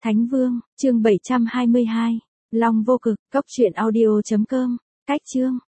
Thánh Vương, chương 722. Long vô cực, cốc truyện audio.com. Cách chương.